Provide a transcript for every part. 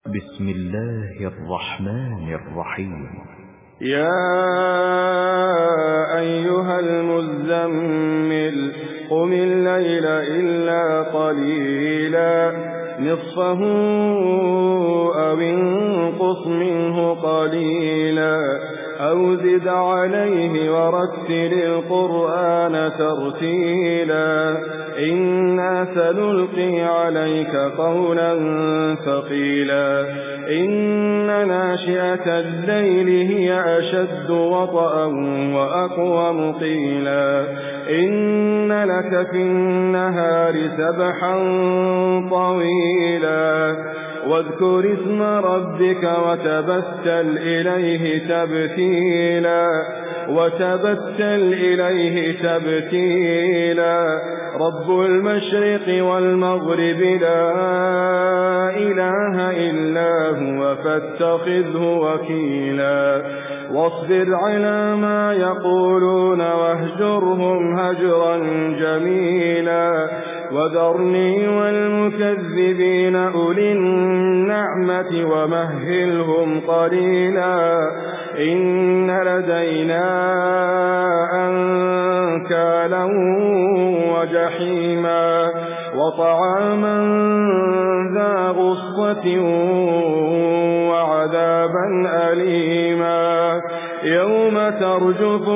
بسم الله الرحمن الرحيم. يا أيها المزمل قم الليل إلا قليلا نصفه أو انقص منه قليلا أو زد عليه ورتل القرآن ترتيلا إنا سنلقي عليك قولا ثقيلا إن ناشئة الليل هي أشد وطئا وأقوم قيلا إن لك في النهار سبحا طويلا واذكر اسم ربك وتبتل إليه تبتيلا رب المشرق والمغرب لا إله إلا هو فاتخذه وكيلا واصبر على ما يقولون واهجرهم هجرا جميلا وذرني والمكذبين أولي النعمة ومهلهم قليلا إن لدينا أنكالا وجحيما وطعاما ذا غصة وعذابا أليما يوم ترجف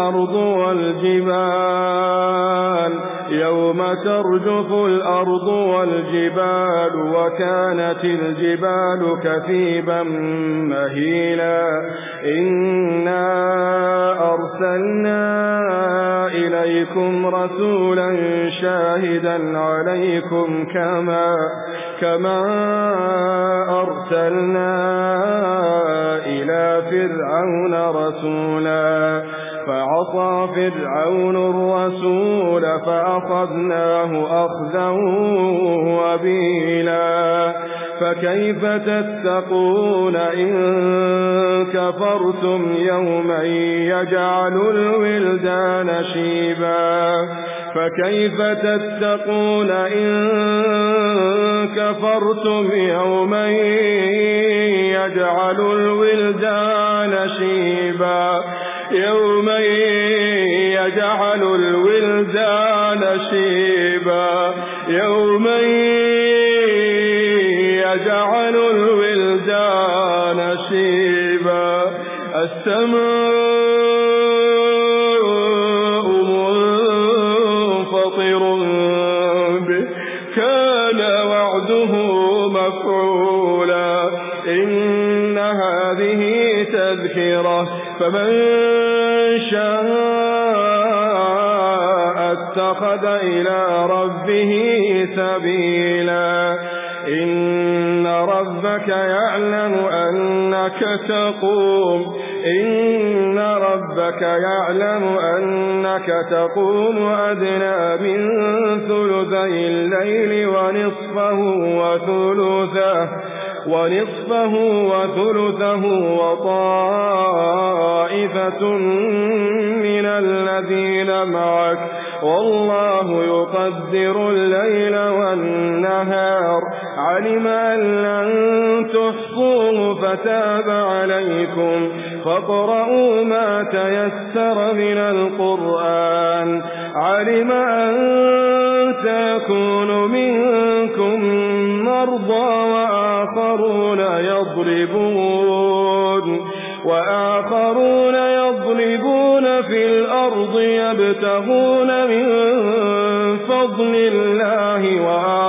الأرض والجبال وكانت الجبال كثيبا مهيلا إنا أرسلنا إليكم رسولا شاهدا عليكم كما أرسلنا إلى فرعون رسولا فعصى فرعون الرسول فأخذناه أخذا وبيلا فكيف تتقون إن كفرتم يوما يجعل الولدان شيبا فكيف تتقون إن كفرتم يوما يجعل الولدان شيبا يوما يجعل الولدان شيبا يوما يجعل الولدان شيبا السماء منفطر به كان وعده مفعولا إن هذه تذكرة فمن شاء اتخذ إلى ربه سبيلا إن ربك يعلم أنك تقوم أدنى من ثلثي الليل ونصفه وثلثه وطائفة من الذين معك والله يقدر الليل والنهار علم أن لن تحصوه فتاب عليكم فاقرؤوا ما تيسر من القرآن علم أن تكون منكم مرضى وآخرون يضربون في الأرض يبتغون من فضل الله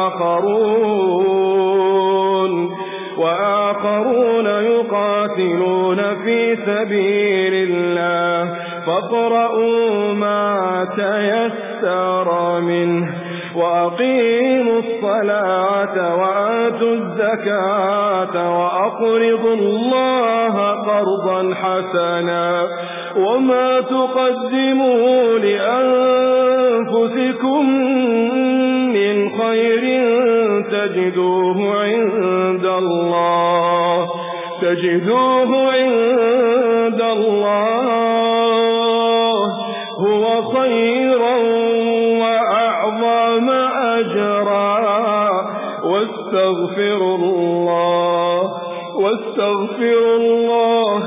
وآخرون يقاتلون في سبيل الله فاقرؤوا ما تيسر منه وأقيموا الصلاة وآتوا الزكاة وأقرضوا الله قرضا حسنا وما تقدموا لأنفسكم من خير تجدوه عند الله هو خيرا وأعظم أجرا واستغفروا الله واستغفروا الله